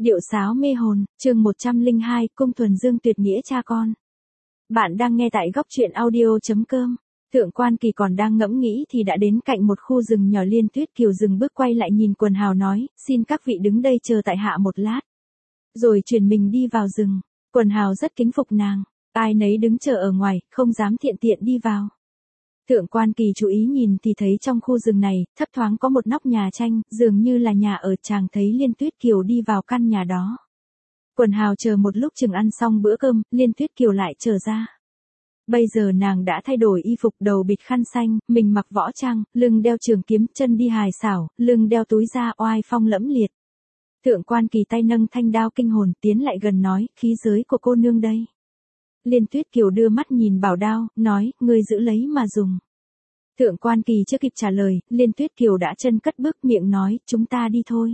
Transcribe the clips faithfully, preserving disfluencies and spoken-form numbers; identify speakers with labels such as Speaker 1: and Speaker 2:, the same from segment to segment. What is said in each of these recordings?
Speaker 1: Điệu sáo mê hồn, chương một trăm lẻ hai, Cung Thuần Dương tuyệt nghĩa cha con. Bạn đang nghe tại góc truyện audio.com. Thượng Quan Kỳ còn đang ngẫm nghĩ thì đã đến cạnh một khu rừng nhỏ. Liên Tuyết Kiều dừng bước quay lại nhìn Quần Hào nói, xin các vị đứng đây chờ tại hạ một lát. Rồi chuyển mình đi vào rừng. Quần Hào rất kính phục nàng, ai nấy đứng chờ ở ngoài, không dám thiện tiện đi vào. Thượng Quan Kỳ chú ý nhìn thì thấy trong khu rừng này, thấp thoáng có một nóc nhà tranh, dường như là nhà ở. Chàng thấy Liên Tuyết Kiều đi vào căn nhà đó. Quần Hào chờ một lúc chừng ăn xong bữa cơm, Liên Tuyết Kiều lại trở ra. Bây giờ nàng đã thay đổi y phục, đầu bịt khăn xanh, mình mặc võ trang, lưng đeo trường kiếm, chân đi hài xảo, lưng đeo túi da, oai phong lẫm liệt. Thượng Quan Kỳ tay nâng thanh đao kinh hồn tiến lại gần nói, khí giới của cô nương đây. Liên Tuyết Kiều đưa mắt nhìn bảo đao, nói, ngươi giữ lấy mà dùng. Thượng Quan Kỳ chưa kịp trả lời, Liên Tuyết Kiều đã chân cất bước miệng nói, chúng ta đi thôi.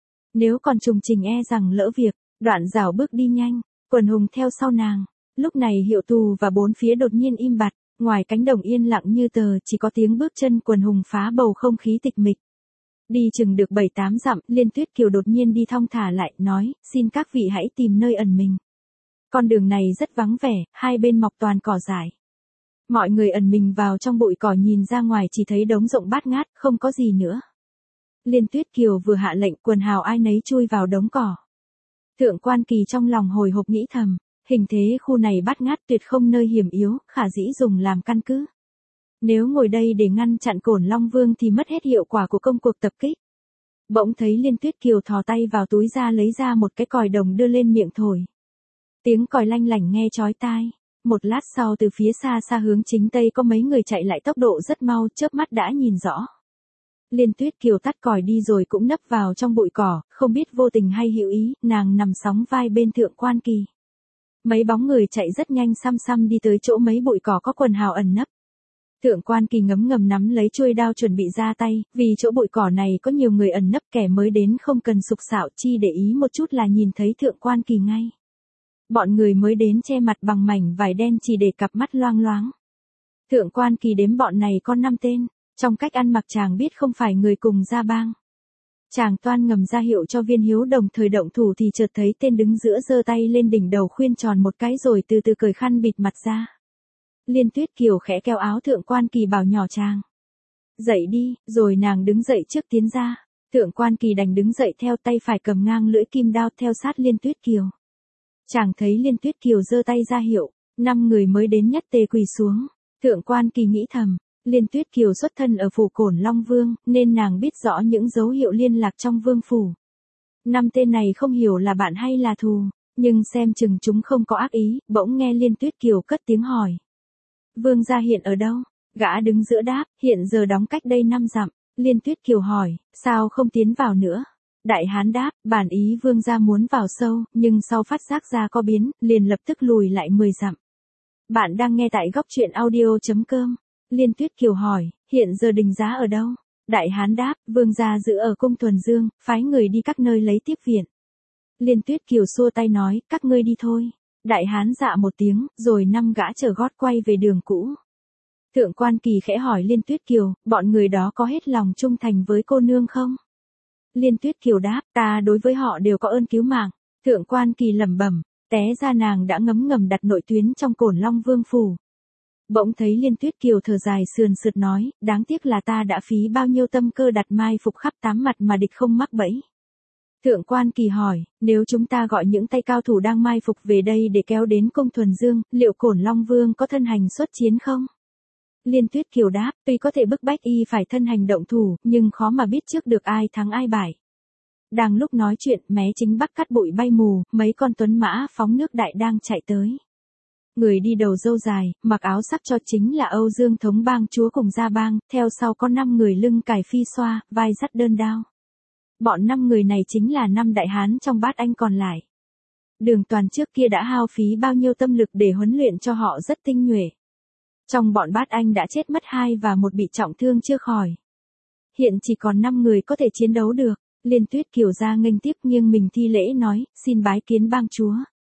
Speaker 1: Nếu còn trùng trình e rằng lỡ việc, đoạn rảo bước đi nhanh, Quần Hùng theo sau nàng. Lúc này Hiệu Tù và bốn phía đột nhiên im bặt, ngoài cánh đồng yên lặng như tờ, chỉ có tiếng bước chân Quần Hùng phá bầu không khí tịch mịch. Đi chừng được bảy tám dặm, Liên Tuyết Kiều đột nhiên đi thong thả lại, nói, xin các vị hãy tìm nơi ẩn mình. Con đường này rất vắng vẻ, hai bên mọc toàn cỏ dại. Mọi người ẩn mình vào trong bụi cỏ, nhìn ra ngoài chỉ thấy đống rộng bát ngát, không có gì nữa. Liên Tuyết Kiều vừa hạ lệnh, Quần Hào ai nấy chui vào đống cỏ. Thượng Quan Kỳ trong lòng hồi hộp nghĩ thầm, hình thế khu này bát ngát tuyệt không nơi hiểm yếu, khả dĩ dùng làm căn cứ. Nếu ngồi đây để ngăn chặn Cổn Long Vương thì mất hết hiệu quả của công cuộc tập kích. Bỗng thấy Liên Tuyết Kiều thò tay vào túi ra lấy ra một cái còi đồng đưa lên miệng thổi. Tiếng còi lanh lảnh nghe chói tai. Một lát sau từ phía xa xa hướng chính tây có mấy người chạy lại tốc độ rất mau, chớp mắt đã nhìn rõ. Liên Tuyết Kiều tắt còi đi rồi cũng nấp vào trong bụi cỏ, không biết vô tình hay hữu ý, nàng nằm sóng vai bên Thượng Quan Kỳ. Mấy bóng người chạy rất nhanh xăm xăm đi tới chỗ mấy bụi cỏ có Quần Hào ẩn nấp. Thượng Quan Kỳ ngấm ngầm nắm lấy chuôi đao chuẩn bị ra tay, vì chỗ bụi cỏ này có nhiều người ẩn nấp, kẻ mới đến không cần sục sạo chi để ý một chút là nhìn thấy Thượng Quan Kỳ ngay. Bọn người mới đến che mặt bằng mảnh vải đen chỉ để cặp mắt loang loáng. Thượng Quan Kỳ đếm bọn này có năm tên, trong cách ăn mặc chàng biết không phải người cùng gia bang. Chàng toan ngầm ra hiệu cho Viên Hiếu đồng thời động thủ thì chợt thấy tên đứng giữa giơ tay lên đỉnh đầu khuyên tròn một cái rồi từ từ cởi khăn bịt mặt ra. Liên Tuyết Kiều khẽ kéo áo Thượng Quan Kỳ bảo nhỏ chàng, dậy đi, rồi nàng đứng dậy trước tiến ra. Thượng Quan Kỳ đành đứng dậy theo, tay phải cầm ngang lưỡi kim đao theo sát Liên Tuyết Kiều. Chàng thấy Liên Tuyết Kiều giơ tay ra hiệu, năm người mới đến nhất tề quỳ xuống. Thượng Quan Kỳ nghĩ thầm, Liên Tuyết Kiều xuất thân ở phủ Cổn Long Vương, nên nàng biết rõ những dấu hiệu liên lạc trong vương phủ. Năm tên này không hiểu là bạn hay là thù, nhưng xem chừng chúng không có ác ý. Bỗng nghe Liên Tuyết Kiều cất tiếng hỏi, vương gia hiện ở đâu? Gã đứng giữa đáp, hiện giờ đóng cách đây năm dặm. Liên Tuyết Kiều hỏi, sao không tiến vào nữa? Đại hán đáp, bản ý vương gia muốn vào sâu, nhưng sau phát giác ra có biến, liền lập tức lùi lại mười dặm. Bạn đang nghe tại góc truyện audio.com. Liên Tuyết Kiều hỏi, hiện giờ Đình Giá ở đâu? Đại hán đáp, vương gia giữ ở Cung Thuần Dương, phái người đi các nơi lấy tiếp viện. Liên Tuyết Kiều xua tay nói, các ngươi đi thôi. Đại hán dạ một tiếng, rồi năm gã chở gót quay về đường cũ. Thượng Quan Kỳ khẽ hỏi Liên Tuyết Kiều, bọn người đó có hết lòng trung thành với cô nương không? Liên Tuyết Kiều đáp, ta đối với họ đều có ơn cứu mạng. Thượng Quan Kỳ lẩm bẩm, té ra nàng đã ngấm ngầm đặt nội tuyến trong Cổn Long Vương phủ. Bỗng thấy Liên Tuyết Kiều thở dài sườn sượt nói, đáng tiếc là ta đã phí bao nhiêu tâm cơ đặt mai phục khắp tám mặt mà địch không mắc bẫy. Thượng Quan Kỳ hỏi, nếu chúng ta gọi những tay cao thủ đang mai phục về đây để kéo đến Cung Thuần Dương, liệu Cổn Long Vương có thân hành xuất chiến không? Liên Tuyết Kiều đáp, tuy có thể bức bách y phải thân hành động thủ, nhưng khó mà biết trước được ai thắng ai bại. Đang lúc nói chuyện, mé chính bắc cắt bụi bay mù, mấy con tuấn mã phóng nước đại đang chạy tới. Người đi đầu râu dài, mặc áo sắc cho chính là Âu Dương thống bang chúa cùng gia bang, theo sau có năm người lưng cài phi xoa, vai dắt đơn đao. Bọn năm người này chính là năm đại hán trong bát anh còn lại. Đường Toàn trước kia đã hao phí bao nhiêu tâm lực để huấn luyện cho họ rất tinh nhuệ. Trong bọn bát anh đã chết mất hai và một bị trọng thương chưa khỏi. Hiện chỉ còn năm người có thể chiến đấu được. Liên Tuyết Kiều ra nghênh tiếp nghiêng mình thi lễ nói, xin bái kiến bang chúa.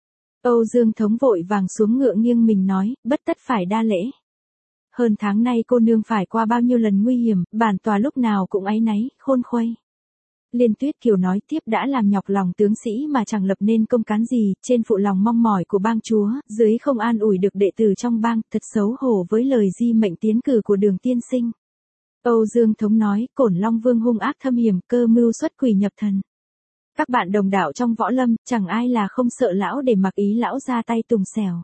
Speaker 1: Âu Dương thống vội vàng xuống ngựa nghiêng mình nói, bất tất phải đa lễ. Hơn tháng nay cô nương phải qua bao nhiêu lần nguy hiểm, bản tòa lúc nào cũng áy náy, khôn khuây. Liên Tuyết Kiều nói tiếp đã làm nhọc lòng tướng sĩ mà chẳng lập nên công cán gì, trên phụ lòng mong mỏi của bang chúa, dưới không an ủi được đệ tử trong bang, thật xấu hổ với lời di mệnh tiến cử của Đường tiên sinh. Âu Dương Thống nói, Cổn Long Vương hung ác thâm hiểm, cơ mưu xuất quỷ nhập thần. Các bạn đồng đạo trong võ lâm, chẳng ai là không sợ lão để mặc ý lão ra tay tùng xẻo.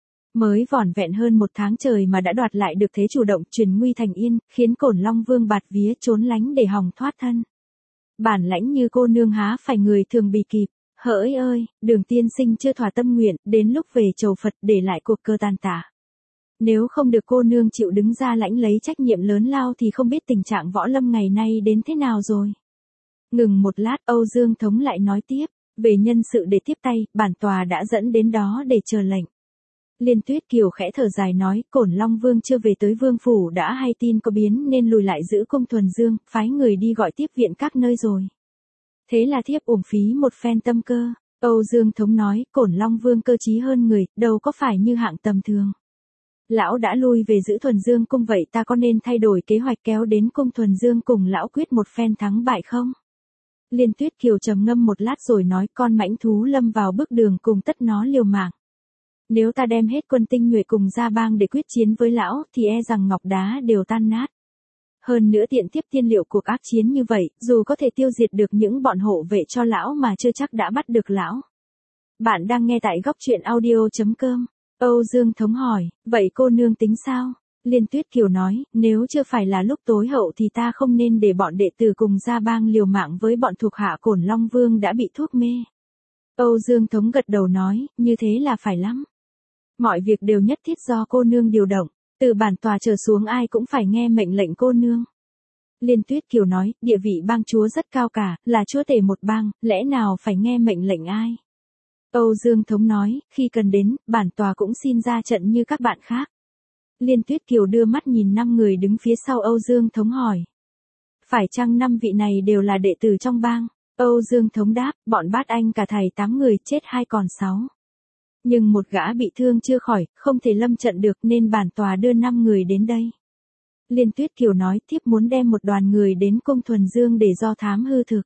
Speaker 1: Mới vỏn vẹn hơn một tháng trời mà đã đoạt lại được thế chủ động, truyền nguy thành yên, khiến Cổn Long Vương bạt vía trốn lánh để hòng thoát thân. Bản lãnh như cô nương há phải người thường bị kịp. Hỡi ơi, Đường tiên sinh chưa thỏa tâm nguyện, đến lúc về chầu Phật để lại cuộc cơ tàn tạ. Nếu không được cô nương chịu đứng ra lãnh lấy trách nhiệm lớn lao thì không biết tình trạng võ lâm ngày nay đến thế nào rồi. Ngừng một lát, Âu Dương Thống lại nói tiếp, về nhân sự để tiếp tay, bản tòa đã dẫn đến đó để chờ lệnh. Liên Tuyết Kiều khẽ thở dài nói, Cổn Long Vương chưa về tới vương phủ đã hay tin có biến nên lùi lại giữ cung Thuần Dương, phái người đi gọi tiếp viện các nơi rồi. Thế là thiếp uổng phí một phen tâm cơ. Âu Dương Thống nói, Cổn Long Vương cơ trí hơn người, đâu có phải như hạng tầm thường. Lão đã lui về giữ Thuần Dương cung, vậy ta có nên thay đổi kế hoạch kéo đến cung Thuần Dương cùng lão quyết một phen thắng bại không? Liên Tuyết Kiều trầm ngâm một lát rồi nói, con mãnh thú lâm vào bước đường cùng tất nó liều mạng. Nếu ta đem hết quân tinh nhuệ cùng ra bang để quyết chiến với lão, thì e rằng ngọc đá đều tan nát. Hơn nữa tiện tiếp tiên liệu cuộc ác chiến như vậy, dù có thể tiêu diệt được những bọn hộ vệ cho lão mà chưa chắc đã bắt được lão. Bạn đang nghe tại góc truyện audio chấm com. Âu Dương Thống hỏi, vậy cô nương tính sao? Liên Tuyết Kiều nói, nếu chưa phải là lúc tối hậu thì ta không nên để bọn đệ tử cùng ra bang liều mạng với bọn thuộc hạ Cổn Long Vương đã bị thuốc mê. Âu Dương Thống gật đầu nói, như thế là phải lắm. Mọi việc đều nhất thiết do cô nương điều động, từ bản tòa trở xuống ai cũng phải nghe mệnh lệnh cô nương. Liên Tuyết Kiều nói, địa vị bang chúa rất cao cả, là chúa tể một bang, lẽ nào phải nghe mệnh lệnh ai? Âu Dương Thống nói, khi cần đến, bản tòa cũng xin ra trận như các bạn khác. Liên Tuyết Kiều đưa mắt nhìn năm người đứng phía sau Âu Dương Thống hỏi. Phải chăng năm vị này đều là đệ tử trong bang? Âu Dương Thống đáp, bọn bát anh cả thầy tám người, chết hai còn sáu. Nhưng một gã bị thương chưa khỏi, không thể lâm trận được nên bản tòa đưa năm người đến đây. Liên Tuyết Kiều nói, thiếp muốn đem một đoàn người đến cung Thuần Dương để do thám hư thực.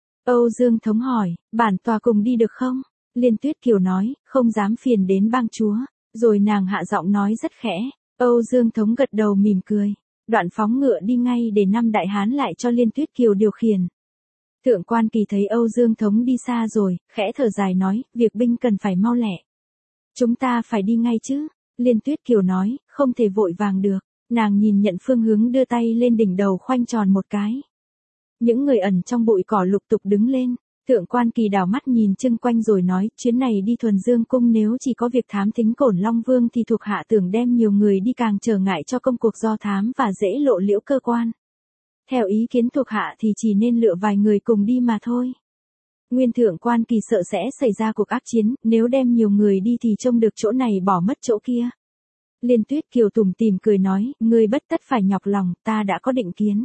Speaker 1: Âu Dương Thống hỏi, bản tòa cùng đi được không? Liên Tuyết Kiều nói, không dám phiền đến bang chúa. Rồi nàng hạ giọng nói rất khẽ. Âu Dương Thống gật đầu mỉm cười. Đoạn phóng ngựa đi ngay để năm đại hán lại cho Liên Tuyết Kiều điều khiển. Thượng quan Kỳ thấy Âu Dương Thống đi xa rồi, khẽ thở dài nói, việc binh cần phải mau lẹ. Chúng ta phải đi ngay chứ. Liên Tuyết Kiều nói, không thể vội vàng được. Nàng nhìn nhận phương hướng đưa tay lên đỉnh đầu khoanh tròn một cái. Những người ẩn trong bụi cỏ lục tục đứng lên. Thượng quan Kỳ đảo mắt nhìn chung quanh rồi nói, chuyến này đi Thuần Dương cung nếu chỉ có việc thám thính Cổn Long Vương thì thuộc hạ tưởng đem nhiều người đi càng trở ngại cho công cuộc do thám và dễ lộ liễu cơ quan. Theo ý kiến thuộc hạ thì chỉ nên lựa vài người cùng đi mà thôi. Nguyên Thượng quan Kỳ sợ sẽ xảy ra cuộc ác chiến, nếu đem nhiều người đi thì trông được chỗ này bỏ mất chỗ kia. Liên Tuyết Kiều tủm tỉm cười nói, ngươi bất tất phải nhọc lòng, ta đã có định kiến.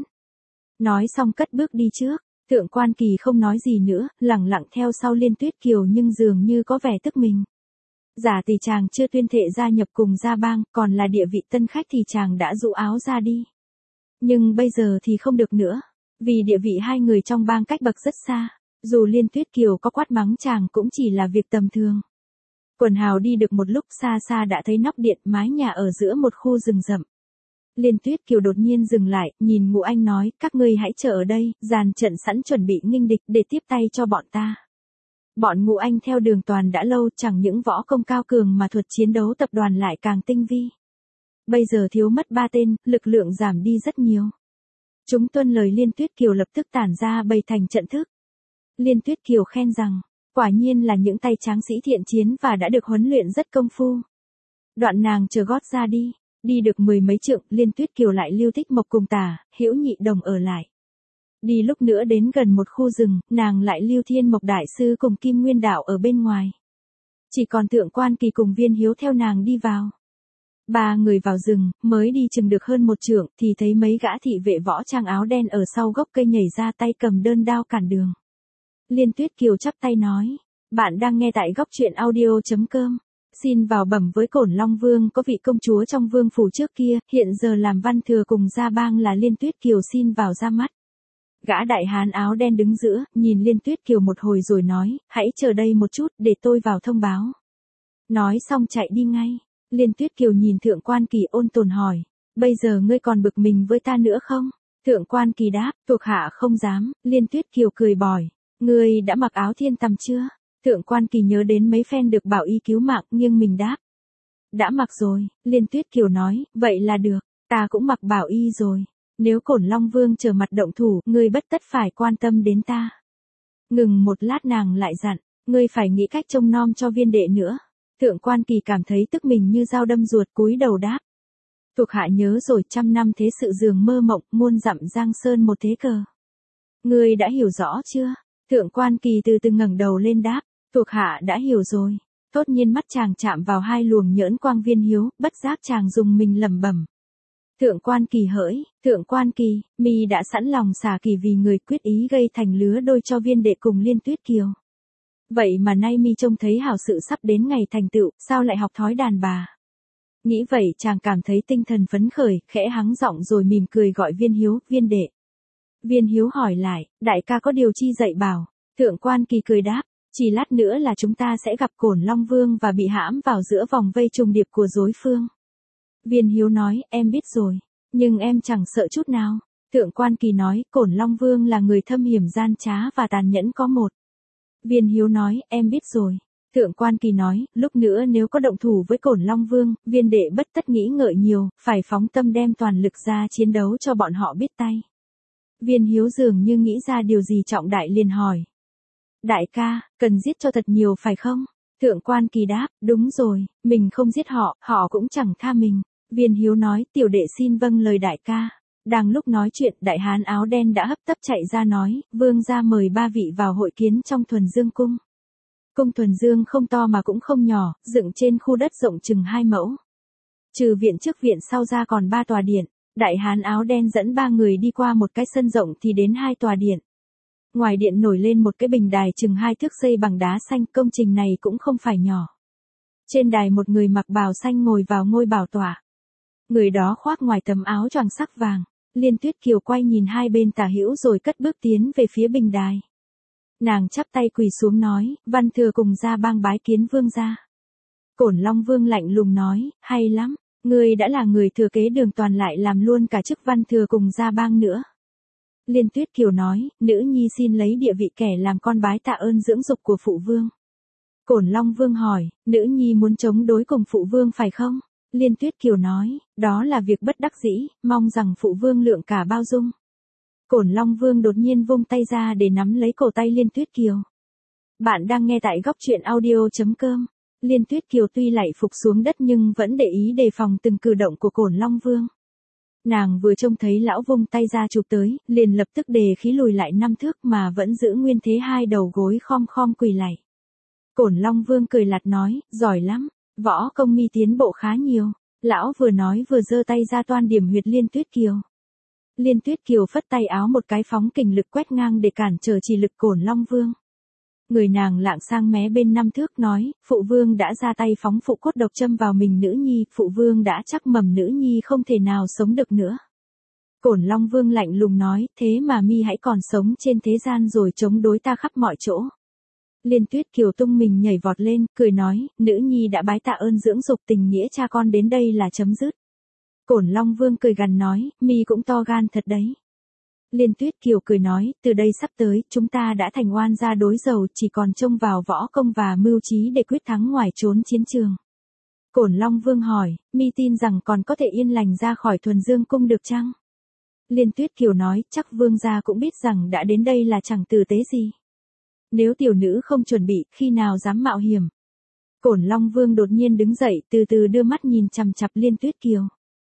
Speaker 1: Nói xong cất bước đi trước. Thượng quan Kỳ không nói gì nữa, lẳng lặng theo sau Liên Tuyết Kiều nhưng dường như có vẻ tức mình. Giả tỷ chàng chưa tuyên thệ gia nhập cùng gia bang, còn là địa vị tân khách thì chàng đã rũ áo ra đi. Nhưng bây giờ thì không được nữa, vì địa vị hai người trong bang cách bậc rất xa, dù Liên Tuyết Kiều có quát mắng chàng cũng chỉ là việc tầm thường. Quần hào đi được một lúc xa xa đã thấy nóc điện mái nhà ở giữa một khu rừng rậm. Liên Tuyết Kiều đột nhiên dừng lại, nhìn Ngũ Anh nói, các ngươi hãy chờ ở đây, dàn trận sẵn chuẩn bị nghênh địch để tiếp tay cho bọn ta. Bọn Ngũ Anh theo Đường Toàn đã lâu, chẳng những võ công cao cường mà thuật chiến đấu tập đoàn lại càng tinh vi. Bây giờ thiếu mất ba tên, lực lượng giảm đi rất nhiều. Chúng tuân lời Liên Tuyết Kiều lập tức tản ra bày thành trận thức. Liên Tuyết Kiều khen rằng, quả nhiên là những tay tráng sĩ thiện chiến và đã được huấn luyện rất công phu. Đoạn nàng chờ gót ra đi. Đi được mười mấy trượng, Liên Tuyết Kiều lại lưu Thích Mộc cùng Tả, Hữu Nhị Đồng ở lại. Đi lúc nữa đến gần một khu rừng, nàng lại lưu Thiên Mộc Đại Sư cùng Kim Nguyên Đạo ở bên ngoài. Chỉ còn Thượng quan Kỳ cùng Viên Hiếu theo nàng đi vào. Ba người vào rừng, mới đi chừng được hơn một trượng, thì thấy mấy gã thị vệ võ trang áo đen ở sau gốc cây nhảy ra tay cầm đơn đao cản đường. Liên Tuyết Kiều chắp tay nói, bạn đang nghe tại góc truyện audio chấm com. Xin vào bẩm với Cổn Long Vương có vị công chúa trong vương phủ trước kia, hiện giờ làm văn thừa cùng gia bang là Liên Tuyết Kiều xin vào ra mắt. Gã đại hán áo đen đứng giữa, nhìn Liên Tuyết Kiều một hồi rồi nói, hãy chờ đây một chút, để tôi vào thông báo. Nói xong chạy đi ngay. Liên Tuyết Kiều nhìn Thượng Quan Kỳ ôn tồn hỏi, bây giờ ngươi còn bực mình với ta nữa không? Thượng Quan Kỳ đáp, thuộc hạ không dám. Liên Tuyết Kiều cười bỏi, ngươi đã mặc áo thiên tầm chưa? Thượng Quan Kỳ nhớ đến mấy phen được bảo y cứu mạng, nghiêng mình đáp. Đã mặc rồi. Liên Tuyết Kiều nói, vậy là được, ta cũng mặc bảo y rồi. Nếu Cổn Long Vương trở mặt động thủ, ngươi bất tất phải quan tâm đến ta. Ngừng một lát nàng lại dặn, ngươi phải nghĩ cách trông nom cho viên đệ nữa. Thượng Quan Kỳ cảm thấy tức mình như dao đâm ruột, cúi đầu đáp. Thuộc hạ nhớ rồi, trăm năm thế sự dường mơ mộng, muôn dặm giang sơn một thế cờ. Ngươi đã hiểu rõ chưa? Thượng Quan Kỳ từ từ ngẩng đầu lên đáp, thuộc hạ đã hiểu rồi. Tốt nhiên mắt chàng chạm vào hai luồng nhỡn quang Viên Hiếu, bất giác chàng dùng mình lẩm bẩm. Thượng Quan Kỳ hỡi, Thượng Quan Kỳ, mi đã sẵn lòng xả kỳ vì người, quyết ý gây thành lứa đôi cho viên đệ cùng Liên Tuyết Kiều. Vậy mà nay mi trông thấy hảo sự sắp đến ngày thành tựu, sao lại học thói đàn bà? Nghĩ vậy chàng cảm thấy tinh thần phấn khởi, khẽ hắng giọng rồi mỉm cười gọi Viên Hiếu, viên đệ. Viên Hiếu hỏi lại, đại ca có điều chi dạy bảo? Thượng Quan Kỳ cười đáp, chỉ lát nữa là chúng ta sẽ gặp Cổn Long Vương và bị hãm vào giữa vòng vây trùng điệp của đối phương. Viên Hiếu nói, em biết rồi, nhưng em chẳng sợ chút nào. Thượng Quan Kỳ nói, Cổn Long Vương là người thâm hiểm gian trá và tàn nhẫn có một. Viên Hiếu nói, em biết rồi. Thượng Quan Kỳ nói, lúc nữa nếu có động thủ với Cổn Long Vương, viên đệ bất tất nghĩ ngợi nhiều, phải phóng tâm đem toàn lực ra chiến đấu cho bọn họ biết tay. Viên Hiếu dường như nghĩ ra điều gì trọng đại liền hỏi. Đại ca, cần giết cho thật nhiều phải không? Thượng Quan Kỳ đáp, đúng rồi, mình không giết họ, họ cũng chẳng tha mình. Viên Hiếu nói, tiểu đệ xin vâng lời đại ca. Đang lúc nói chuyện, đại hán áo đen đã hấp tấp chạy ra nói, vương gia mời ba vị vào hội kiến trong Thuần Dương cung. Cung Thuần Dương không to mà cũng không nhỏ, dựng trên khu đất rộng chừng hai mẫu. Trừ viện trước viện sau ra còn ba tòa điện. Đại hán áo đen dẫn ba người đi qua một cái sân rộng thì đến hai tòa điện. Ngoài điện nổi lên một cái bình đài chừng hai thước xây bằng đá xanh, công trình này cũng không phải nhỏ. Trên đài một người mặc bào xanh ngồi vào ngôi bảo tọa. Người đó khoác ngoài tấm áo choàng sắc vàng. Liên Tuyết Kiều quay nhìn hai bên tả hữu rồi cất bước tiến về phía bình đài. Nàng chắp tay quỳ xuống nói, văn thừa cùng gia bang bái kiến vương gia. Cổn Long Vương lạnh lùng nói, hay lắm, ngươi đã là người thừa kế Đường Toàn lại làm luôn cả chức văn thừa cùng gia bang nữa. Liên Tuyết Kiều nói, nữ nhi xin lấy địa vị kẻ làm con bái tạ ơn dưỡng dục của phụ vương. Cổn Long Vương hỏi, nữ nhi muốn chống đối cùng phụ vương phải không? Liên Tuyết Kiều nói, đó là việc bất đắc dĩ, mong rằng phụ vương lượng cả bao dung. Cổn Long Vương đột nhiên vung tay ra để nắm lấy cổ tay Liên Tuyết Kiều. Bạn đang nghe tại góc truyện audio chấm com. Liên Tuyết Kiều tuy lạy phục xuống đất nhưng vẫn để ý đề phòng từng cử động của Cổn Long Vương. Nàng vừa trông thấy lão vung tay ra chụp tới, liền lập tức đề khí lùi lại năm thước mà vẫn giữ nguyên thế, hai đầu gối khom khom quỳ lạy. Cổn Long Vương cười lạt nói, giỏi lắm, võ công mi tiến bộ khá nhiều. Lão vừa nói vừa giơ tay ra toan điểm huyệt Liên Tuyết Kiều. Liên Tuyết Kiều phất tay áo một cái phóng kình lực quét ngang để cản trở chỉ lực Cổn Long Vương. Người nàng lạng sang mé bên năm thước nói, phụ vương đã ra tay phóng phụ cốt độc châm vào mình nữ nhi, phụ vương đã chắc mầm nữ nhi không thể nào sống được nữa. Cổn Long Vương lạnh lùng nói, thế mà mi hãy còn sống trên thế gian rồi chống đối ta khắp mọi chỗ. Liên Tuyết Kiều tung mình nhảy vọt lên, cười nói, nữ nhi đã bái tạ ơn dưỡng dục, tình nghĩa cha con đến đây là chấm dứt. Cổn Long Vương cười gằn nói, mi cũng to gan thật đấy. Liên Tuyết Kiều cười nói, từ đây sắp tới, chúng ta đã thành oan gia đối giàu, chỉ còn trông vào võ công và mưu trí để quyết thắng ngoài trốn chiến trường. Cổn Long Vương hỏi, mi tin rằng còn có thể yên lành ra khỏi Thuần Dương cung được chăng? Liên Tuyết Kiều nói, chắc vương gia cũng biết rằng đã đến đây là chẳng tử tế gì. Nếu tiểu nữ không chuẩn bị, khi nào dám mạo hiểm? Cổn Long Vương đột nhiên đứng dậy, từ từ đưa mắt nhìn chằm chằm Liên Tuyết Kiều.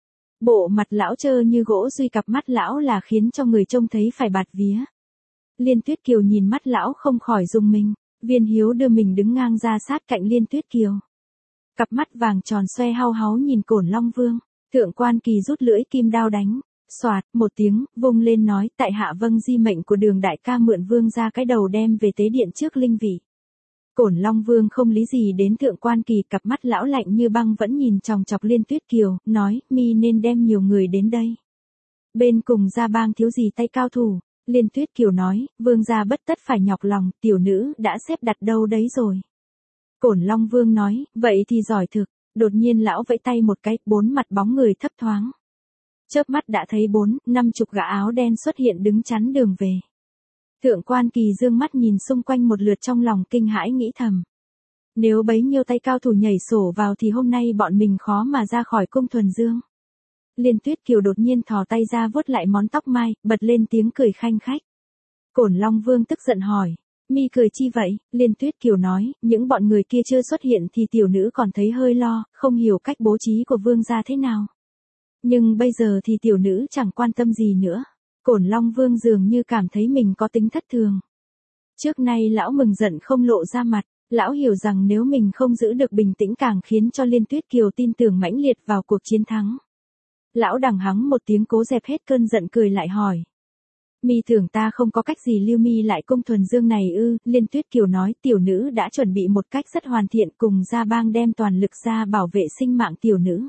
Speaker 1: Bộ mặt lão trơ như gỗ, duy cặp mắt lão là khiến cho người trông thấy phải bạt vía. Liên Tuyết Kiều nhìn mắt lão không khỏi rùng mình. Viên Hiếu đưa mình đứng ngang ra sát cạnh Liên Tuyết Kiều. Cặp mắt vàng tròn xoe hau háu nhìn Cổn Long Vương. Thượng Quan Kỳ rút lưỡi kim đao đánh. Soạt, một tiếng, vung lên nói, tại hạ vâng di mệnh của Đường đại ca mượn vương ra cái đầu đem về tế điện trước linh vị. Cổn Long Vương không lý gì đến Thượng Quan Kỳ, cặp mắt lão lạnh như băng vẫn nhìn chòng chọc Liên Tuyết Kiều, nói, mi nên đem nhiều người đến đây. Bên cùng gia bang thiếu gì tay cao thủ. Liên Tuyết Kiều nói, vương gia bất tất phải nhọc lòng, tiểu nữ đã xếp đặt đâu đấy rồi. Cổn Long Vương nói, vậy thì giỏi thực. Đột nhiên lão vẫy tay một cái, bốn mặt bóng người thấp thoáng. Chớp mắt đã thấy bốn, năm chục gã áo đen xuất hiện đứng chắn đường về. Thượng quan Kỳ dương mắt nhìn xung quanh một lượt trong lòng kinh hãi nghĩ thầm. Nếu bấy nhiêu tay cao thủ nhảy sổ vào thì hôm nay bọn mình khó mà ra khỏi cung Thuần Dương. Liên Tuyết Kiều đột nhiên thò tay ra vuốt lại món tóc mai, bật lên tiếng cười khanh khách. Cổn Long Vương tức giận hỏi, mi cười chi vậy? Liên Tuyết Kiều nói, những bọn người kia chưa xuất hiện thì tiểu nữ còn thấy hơi lo, không hiểu cách bố trí của vương gia thế nào. Nhưng bây giờ thì tiểu nữ chẳng quan tâm gì nữa. Cổn Long Vương dường như cảm thấy mình có tính thất thường. Trước nay lão mừng giận không lộ ra mặt, lão hiểu rằng nếu mình không giữ được bình tĩnh càng khiến cho Liên Tuyết Kiều tin tưởng mãnh liệt vào cuộc chiến thắng. Lão đằng hắng một tiếng cố dẹp hết cơn giận cười lại hỏi. Mi tưởng ta không có cách gì lưu mi lại cung Thuần Dương này ư? Liên Tuyết Kiều nói tiểu nữ đã chuẩn bị một cách rất hoàn thiện cùng gia bang đem toàn lực ra bảo vệ sinh mạng tiểu nữ.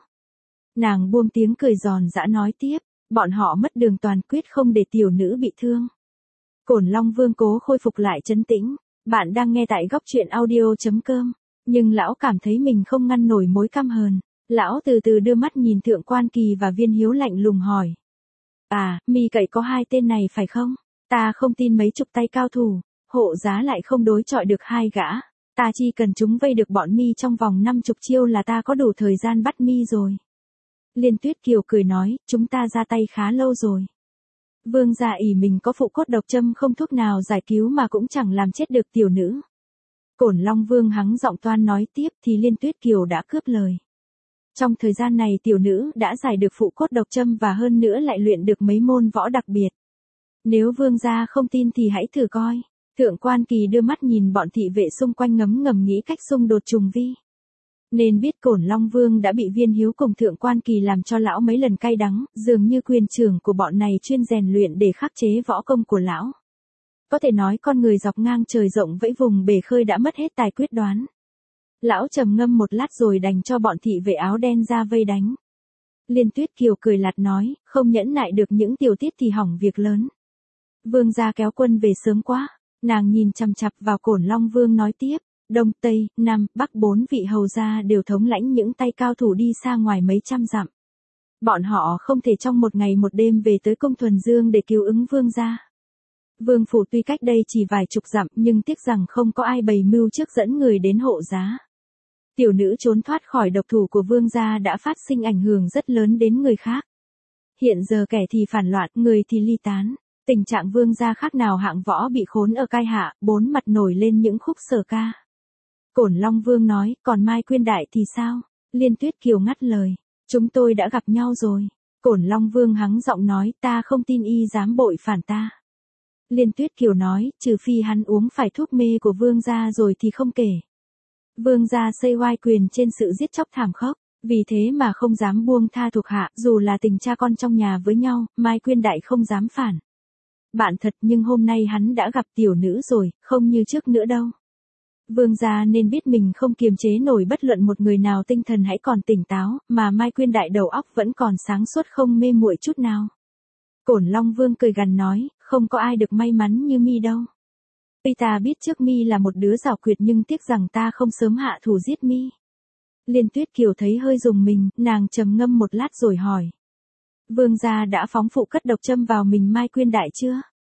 Speaker 1: Nàng buông tiếng cười giòn giã nói tiếp, bọn họ mất đường toàn quyết không để tiểu nữ bị thương. Cổn Long Vương cố khôi phục lại trấn tĩnh, bạn đang nghe tại góc truyện audio chấm com, nhưng lão cảm thấy mình không ngăn nổi mối căm hờn. Lão từ từ đưa mắt nhìn Thượng quan Kỳ và Viên Hiếu lạnh lùng hỏi. À, mi cậy có hai tên này phải không? Ta không tin mấy chục tay cao thủ, hộ giá lại không đối chọi được hai gã. Ta chỉ cần chúng vây được bọn mi trong vòng năm chục chiêu là ta có đủ thời gian bắt mi rồi. Liên Tuyết Kiều cười nói, chúng ta ra tay khá lâu rồi. Vương gia ỷ mình có phụ cốt độc châm không thuốc nào giải cứu mà cũng chẳng làm chết được tiểu nữ. Cổn Long Vương hắng giọng toan nói tiếp thì Liên Tuyết Kiều đã cướp lời. Trong thời gian này tiểu nữ đã giải được phụ cốt độc châm và hơn nữa lại luyện được mấy môn võ đặc biệt. Nếu vương gia không tin thì hãy thử coi. Thượng quan Kỳ đưa mắt nhìn bọn thị vệ xung quanh ngấm ngầm nghĩ cách xung đột trùng vi. Nên biết Cổn Long Vương đã bị Viên Hiếu cùng Thượng quan Kỳ làm cho lão mấy lần cay đắng, dường như quyền trưởng của bọn này chuyên rèn luyện để khắc chế võ công của lão. Có thể nói con người dọc ngang trời rộng vẫy vùng bể khơi đã mất hết tài quyết đoán. Lão trầm ngâm một lát rồi đành cho bọn thị vệ áo đen ra vây đánh. Liên Tuyết Kiều cười lạt nói, không nhẫn nại được những tiểu tiết thì hỏng việc lớn. Vương gia kéo quân về sớm quá, nàng nhìn chằm chằm vào Cổn Long Vương nói tiếp, Đông, Tây, Nam, Bắc bốn vị hầu gia đều thống lãnh những tay cao thủ đi xa ngoài mấy trăm dặm. Bọn họ không thể trong một ngày một đêm về tới cung Thuần Dương để cứu ứng vương gia. Vương phủ tuy cách đây chỉ vài chục dặm nhưng tiếc rằng không có ai bày mưu trước dẫn người đến hộ giá. Tiểu nữ trốn thoát khỏi độc thủ của vương gia đã phát sinh ảnh hưởng rất lớn đến người khác. Hiện giờ kẻ thì phản loạn, người thì ly tán. Tình trạng vương gia khác nào hạng võ bị khốn ở cai hạ, bốn mặt nổi lên những khúc sở ca. Cổn Long Vương nói, còn Mai Quyên Đại thì sao? Liên Tuyết Kiều ngắt lời, chúng tôi đã gặp nhau rồi. Cổn Long Vương hắng giọng nói, ta không tin y dám bội phản ta. Liên Tuyết Kiều nói, trừ phi hắn uống phải thuốc mê của vương gia rồi thì không kể. Vương gia xây oai quyền trên sự giết chóc thảm khốc, vì thế mà không dám buông tha thuộc hạ, dù là tình cha con trong nhà với nhau, Mai Quyên Đại không dám phản. Bạn thật nhưng hôm nay hắn đã gặp tiểu nữ rồi, không như trước nữa đâu. Vương gia nên biết mình không kiềm chế nổi bất luận một người nào tinh thần hãy còn tỉnh táo, mà Mai Quyên Đại đầu óc vẫn còn sáng suốt không mê muội chút nào. Cổn Long Vương cười gằn nói, không có ai được may mắn như mi đâu. Tuy ta biết trước mi là một đứa giảo quyệt nhưng tiếc rằng ta không sớm hạ thủ giết mi. Liên Tuyết Kiều thấy hơi rùng mình, nàng trầm ngâm một lát rồi hỏi. Vương gia đã phóng phụ cất độc châm vào mình Mai Quyên Đại chưa?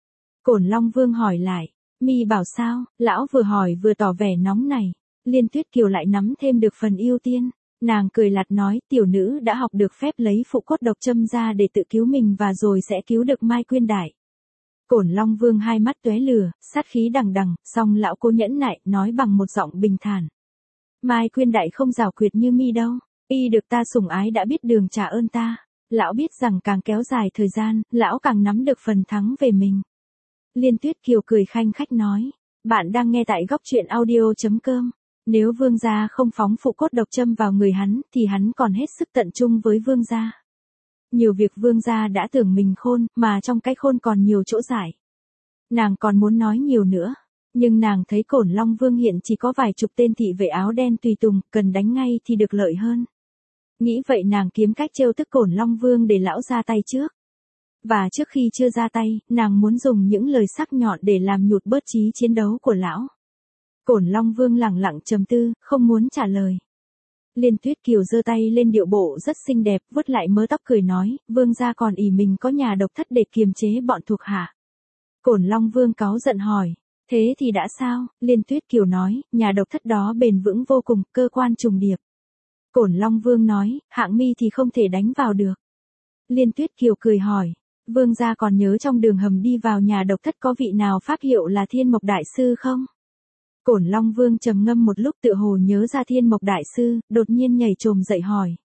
Speaker 1: Cổn Long Vương hỏi lại, mi bảo sao? Lão vừa hỏi vừa tỏ vẻ nóng này. Liên Tuyết Kiều lại nắm thêm được phần ưu tiên. Nàng cười lạt nói, tiểu nữ đã học được phép lấy phụ cốt độc châm ra để tự cứu mình và rồi sẽ cứu được Mai Quyên Đại. Cổn Long Vương hai mắt tóe lửa, sát khí đằng đằng, song lão cố nhẫn nại, nói bằng một giọng bình thản. Mai Quyên Đại không giảo quyệt như mi đâu, y được ta sủng ái đã biết đường trả ơn ta. Lão biết rằng càng kéo dài thời gian, lão càng nắm được phần thắng về mình. Liên Tuyết Kiều cười khanh khách nói, bạn đang nghe tại góc truyện audio chấm com. Nếu vương gia không phóng phụ cốt độc châm vào người hắn, thì hắn còn hết sức tận trung với vương gia. Nhiều việc vương gia đã tưởng mình khôn, mà trong cái khôn còn nhiều chỗ giải. Nàng còn muốn nói nhiều nữa, nhưng nàng thấy Cổn Long Vương hiện chỉ có vài chục tên thị vệ áo đen tùy tùng, cần đánh ngay thì được lợi hơn. Nghĩ vậy nàng kiếm cách trêu tức Cổn Long Vương để lão ra tay trước. Và trước khi chưa ra tay, nàng muốn dùng những lời sắc nhọn để làm nhụt bớt chí chiến đấu của lão. Cổn Long Vương lẳng lặng trầm tư, không muốn trả lời. Liên Tuyết Kiều giơ tay lên điệu bộ rất xinh đẹp, vuốt lại mớ tóc cười nói, vương gia còn ỷ mình có nhà độc thất để kiềm chế bọn thuộc hạ. Cổn Long Vương cáu giận hỏi, thế thì đã sao? Liên Tuyết Kiều nói, nhà độc thất đó bền vững vô cùng, cơ quan trùng điệp. Cổn Long Vương nói, hạng mi thì không thể đánh vào được. Liên Tuyết Kiều cười hỏi, vương gia còn nhớ trong đường hầm đi vào nhà độc thất có vị nào pháp hiệu là Thiên Mộc Đại Sư không? Cổn Long Vương trầm ngâm một lúc tựa hồ nhớ ra Thiên Mộc Đại Sư, đột nhiên nhảy chồm dậy hỏi.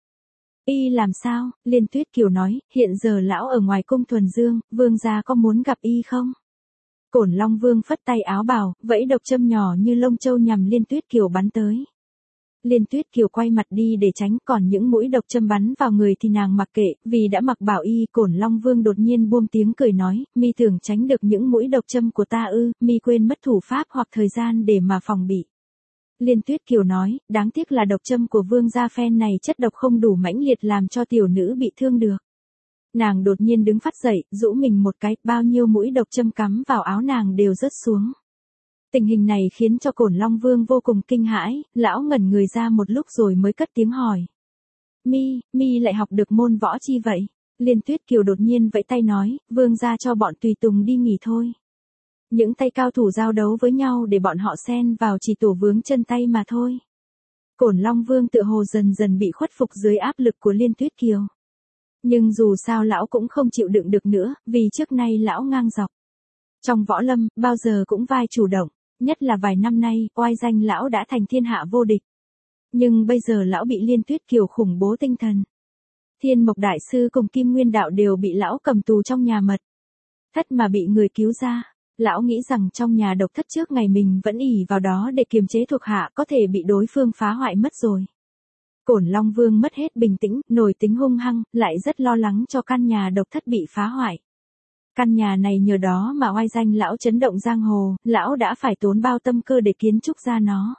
Speaker 1: Y làm sao? Liên Tuyết Kiều nói, hiện giờ lão ở ngoài cung Thuần Dương, vương gia có muốn gặp y không? Cổn Long Vương phất tay áo bào, vẫy độc châm nhỏ như lông châu nhằm Liên Tuyết Kiều bắn tới. Liên Tuyết Kiều quay mặt đi để tránh, còn những mũi độc châm bắn vào người thì nàng mặc kệ, vì đã mặc bảo y. Cổn Long Vương đột nhiên buông tiếng cười nói, mi tưởng tránh được những mũi độc châm của ta ư? Mi quên mất thủ pháp hoặc thời gian để mà phòng bị. Liên Tuyết Kiều nói, đáng tiếc là độc châm của vương gia phen này chất độc không đủ mãnh liệt làm cho tiểu nữ bị thương được. Nàng đột nhiên đứng phát dậy, rũ mình một cái, bao nhiêu mũi độc châm cắm vào áo nàng đều rớt xuống. Tình hình này khiến cho Cổn Long Vương vô cùng kinh hãi, lão ngẩn người ra một lúc rồi mới cất tiếng hỏi. Mi, mi lại học được môn võ chi vậy? Liên Tuyết Kiều đột nhiên vẫy tay nói, vương gia cho bọn tùy tùng đi nghỉ thôi. Những tay cao thủ giao đấu với nhau để bọn họ xen vào chỉ tổ vướng chân tay mà thôi. Cổn Long Vương tự hồ dần dần bị khuất phục dưới áp lực của Liên Tuyết Kiều. Nhưng dù sao lão cũng không chịu đựng được nữa, vì trước nay lão ngang dọc. Trong võ lâm, bao giờ cũng vai chủ động, nhất là vài năm nay, oai danh lão đã thành thiên hạ vô địch. Nhưng bây giờ lão bị Liên Tuyết Kiều khủng bố tinh thần. Thiên Mộc Đại Sư cùng Kim Nguyên Đạo đều bị lão cầm tù trong nhà mật thất mà bị người cứu ra. Lão nghĩ rằng trong nhà độc thất trước ngày mình vẫn ỷ vào đó để kiềm chế thuộc hạ có thể bị đối phương phá hoại mất rồi. Cổn Long Vương mất hết bình tĩnh, nổi tính hung hăng, lại rất lo lắng cho căn nhà độc thất bị phá hoại. Căn nhà này nhờ đó mà oai danh lão chấn động giang hồ, lão đã phải tốn bao tâm cơ để kiến trúc ra nó.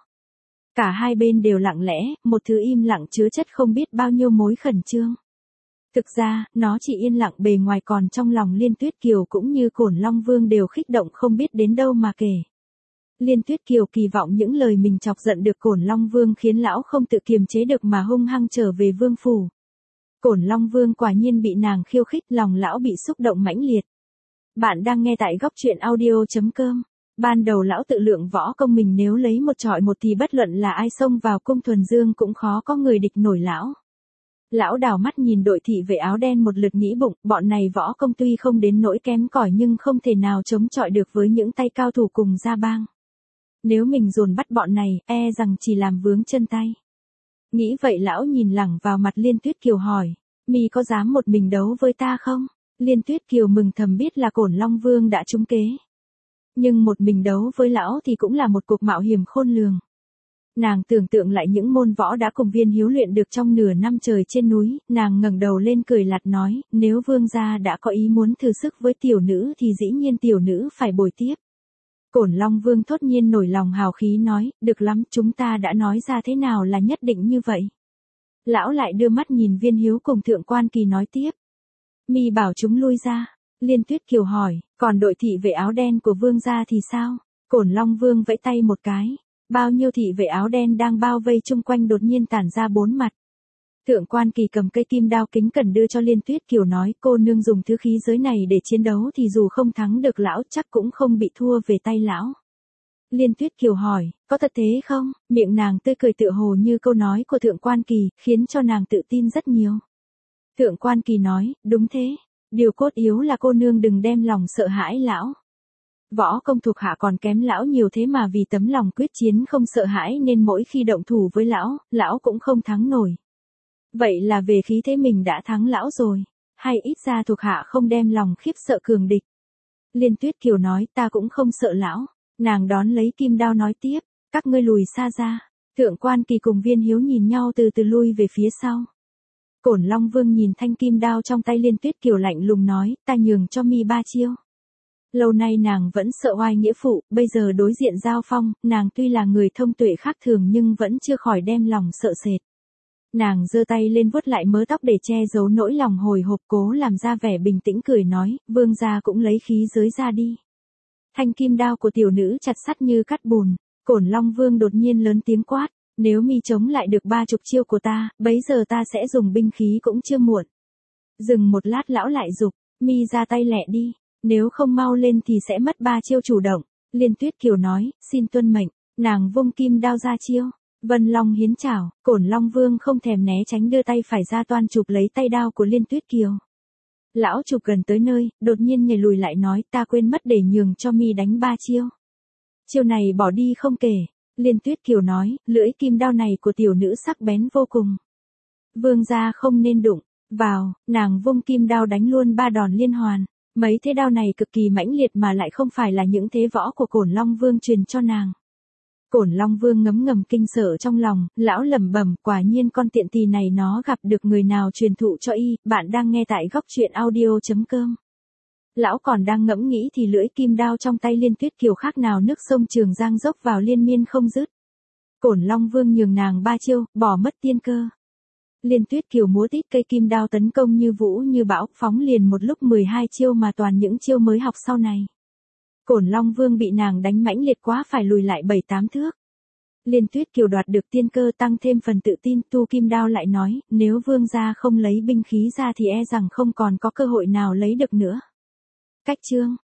Speaker 1: Cả hai bên đều lặng lẽ, một thứ im lặng chứa chất không biết bao nhiêu mối khẩn trương. Thực ra, nó chỉ yên lặng bề ngoài, còn trong lòng Liên Tuyết Kiều cũng như Cổn Long Vương đều kích động không biết đến đâu mà kể. Liên Tuyết Kiều kỳ vọng những lời mình chọc giận được Cổn Long Vương khiến lão không tự kiềm chế được mà hung hăng trở về vương phủ. Cổn Long Vương quả nhiên bị nàng khiêu khích, lòng lão bị xúc động mãnh liệt. Bạn đang nghe tại góc truyện audio chấm com. Ban đầu lão tự lượng võ công mình nếu lấy một trọi một thì bất luận là ai xông vào cung Thuần Dương cũng khó có người địch nổi lão. Lão đảo mắt nhìn đội thị vệ áo đen một lượt nghĩ bụng, bọn này võ công tuy không đến nỗi kém cỏi nhưng không thể nào chống chọi được với những tay cao thủ cùng gia bang. Nếu mình dồn bắt bọn này, e rằng chỉ làm vướng chân tay. Nghĩ vậy lão nhìn lẳng vào mặt Liên Tuyết Kiều hỏi, mi có dám một mình đấu với ta không? Liên Tuyết Kiều mừng thầm biết là Cổn Long Vương đã trúng kế. Nhưng một mình đấu với lão thì cũng là một cuộc mạo hiểm khôn lường. Nàng tưởng tượng lại những môn võ đã cùng Viên Hiếu luyện được trong nửa năm trời trên núi, nàng ngẩng đầu lên cười lạt nói, nếu vương gia đã có ý muốn thử sức với tiểu nữ thì dĩ nhiên tiểu nữ phải bồi tiếp. Cổn Long Vương thốt nhiên nổi lòng hào khí nói, được lắm, chúng ta đã nói ra thế nào là nhất định như vậy. Lão lại đưa mắt nhìn Viên Hiếu cùng Thượng Quan Kỳ nói tiếp. Mi bảo chúng lui ra. Liên Tuyết Kiều hỏi, còn đội thị vệ áo đen của vương gia thì sao? Cổn Long Vương vẫy tay một cái. Bao nhiêu thị vệ áo đen đang bao vây chung quanh đột nhiên tản ra bốn mặt. Thượng Quan Kỳ cầm cây kim đao kính cẩn đưa cho Liên Tuyết Kiều nói, cô nương dùng thứ khí giới này để chiến đấu thì dù không thắng được lão chắc cũng không bị thua về tay lão. Liên Tuyết Kiều hỏi, có thật thế không? Miệng nàng tươi cười tựa hồ như câu nói của Thượng Quan Kỳ, khiến cho nàng tự tin rất nhiều. Thượng Quan Kỳ nói, đúng thế. Điều cốt yếu là cô nương đừng đem lòng sợ hãi lão. Võ công thuộc hạ còn kém lão nhiều thế mà vì tấm lòng quyết chiến không sợ hãi nên mỗi khi động thủ với lão, lão cũng không thắng nổi. Vậy là về khí thế mình đã thắng lão rồi, hay ít ra thuộc hạ không đem lòng khiếp sợ cường địch. Liên Tuyết Kiều nói, ta cũng không sợ lão. Nàng đón lấy kim đao nói tiếp, các ngươi lùi xa ra. Thượng Quan Kỳ cùng Viên Hiếu nhìn nhau từ từ lui về phía sau. Cổn Long Vương nhìn thanh kim đao trong tay Liên Tuyết Kiều lạnh lùng nói, ta nhường cho mi ba chiêu. Lâu nay nàng vẫn sợ oai nghĩa phụ, bây giờ đối diện giao phong, nàng tuy là người thông tuệ khác thường nhưng vẫn chưa khỏi đem lòng sợ sệt. Nàng giơ tay lên vuốt lại mớ tóc để che giấu nỗi lòng hồi hộp, cố làm ra vẻ bình tĩnh cười nói, vương gia cũng lấy khí giới ra đi. Thanh kim đao của tiểu nữ chặt sắt như cắt bùn, Cổn Long Vương đột nhiên lớn tiếng quát, nếu mi chống lại được ba chục chiêu của ta, bấy giờ ta sẽ dùng binh khí cũng chưa muộn. Dừng một lát lão lại giục, mi ra tay lẹ đi, nếu không mau lên thì sẽ mất ba chiêu chủ động. Liên Tuyết Kiều nói, xin tuân mệnh, nàng vung kim đao ra chiêu. Vân Long hiến chảo, Cổn Long Vương không thèm né tránh đưa tay phải ra toan chụp lấy tay đao của Liên Tuyết Kiều. Lão chụp gần tới nơi, đột nhiên nhảy lùi lại nói, ta quên mất để nhường cho mi đánh ba chiêu. Chiêu này bỏ đi không kể. Liên Tuyết Kiều nói, lưỡi kim đao này của tiểu nữ sắc bén vô cùng. Vương gia không nên đụng vào, nàng vung kim đao đánh luôn ba đòn liên hoàn. Mấy thế đao này cực kỳ mãnh liệt mà lại không phải là những thế võ của Cổn Long Vương truyền cho nàng. Cổn Long Vương ngấm ngầm kinh sợ trong lòng, lão lẩm bẩm, quả nhiên con tiện tỳ này nó gặp được người nào truyền thụ cho y. Bạn đang nghe tại góc truyện audio chấm com. Lão còn đang ngẫm nghĩ thì lưỡi kim đao trong tay Liên Tuyết Kiều khác nào nước sông Trường Giang dốc vào liên miên không dứt. Cổn Long Vương nhường nàng ba chiêu, bỏ mất tiên cơ. Liên Tuyết Kiều múa tít cây kim đao tấn công như vũ như bão, phóng liền một lúc mười hai chiêu mà toàn những chiêu mới học sau này. Cổn Long Vương bị nàng đánh mãnh liệt quá phải lùi lại bảy tám thước. Liên Tuyết Kiều đoạt được tiên cơ tăng thêm phần tự tin, tu kim đao lại nói, nếu vương gia không lấy binh khí ra thì e rằng không còn có cơ hội nào lấy được nữa. Cách chương